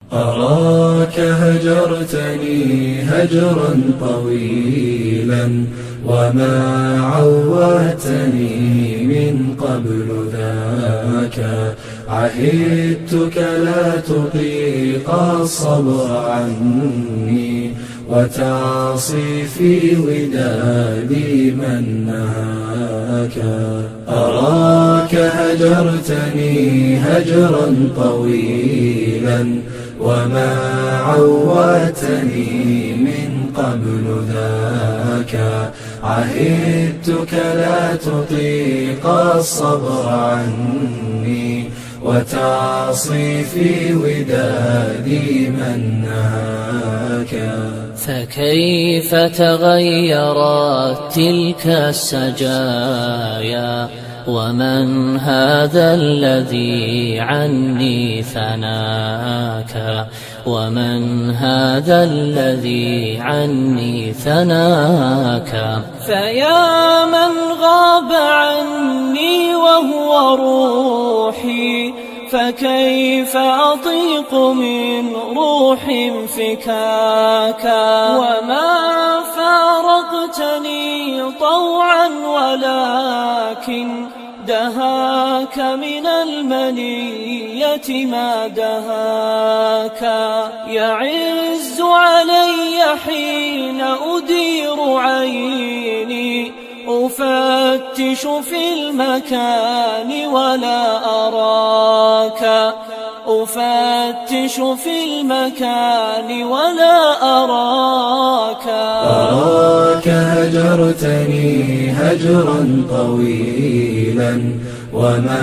أراك هجرتني هجرا طويلا وما عودتني من قبل ذاك. عهدتك لا تطيق الصبر عني وتعصي في ودادي من نهاك. أراك هجرتني هجرا طويلا وما عودتني من قبل ذاك. عهدتك لا تطيق الصبر عني وتعصي في ودادي من نهاك. فكيف تغيرت تلك السجايا ومن هذا الذي عني ثناك؟ ومن هذا الذي عني ثناك؟ فيا من غاب عني وهو روحي، فكيف أطيق من روح فكاكا؟ وما فارقتني طوعا ولكن دهاك من المنية ما دهاك. يعز علي حين أدير عيني أفتش في المكان ولا أراك. أفتش في المكان ولا أراك. أراك هجرتني هجرا طويلا وما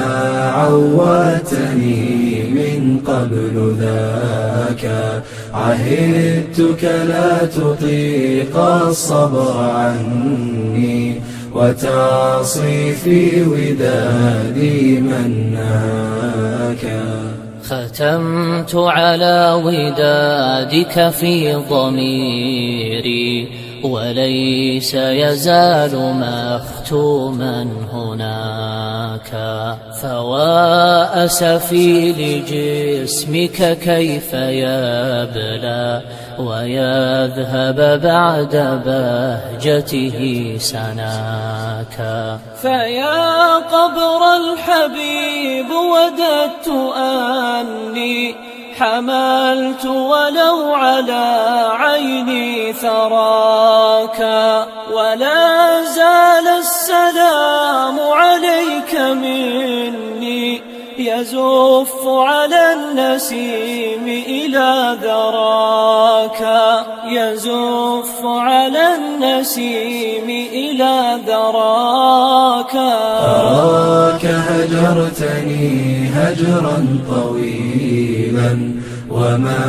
عودتني من قبل ذاك. عهدتك لا تطيق الصبر عني وتعصي في ودادي من نهاك. ختمت على ودادك في ضميري وليس يزال مختوما هناك. فوا أسفي لجسمك كيف يبلى ويذهب بعد بهجته سناك. فيا قبر الحبيب وددت أني حملت ولو على عيني ثراك. ولا زال السلام عليك مني يزف على النسيم إلى ذراك. يزف على النسيم إلى ذراك. أراك هجرتني هجرا طويلا وما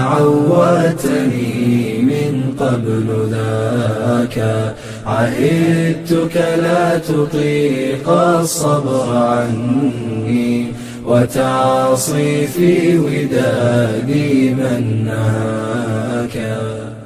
عودتني من قبل ذاك. عهدتك لا تطيق الصبر عني وتعصي في ودادي من نهاك.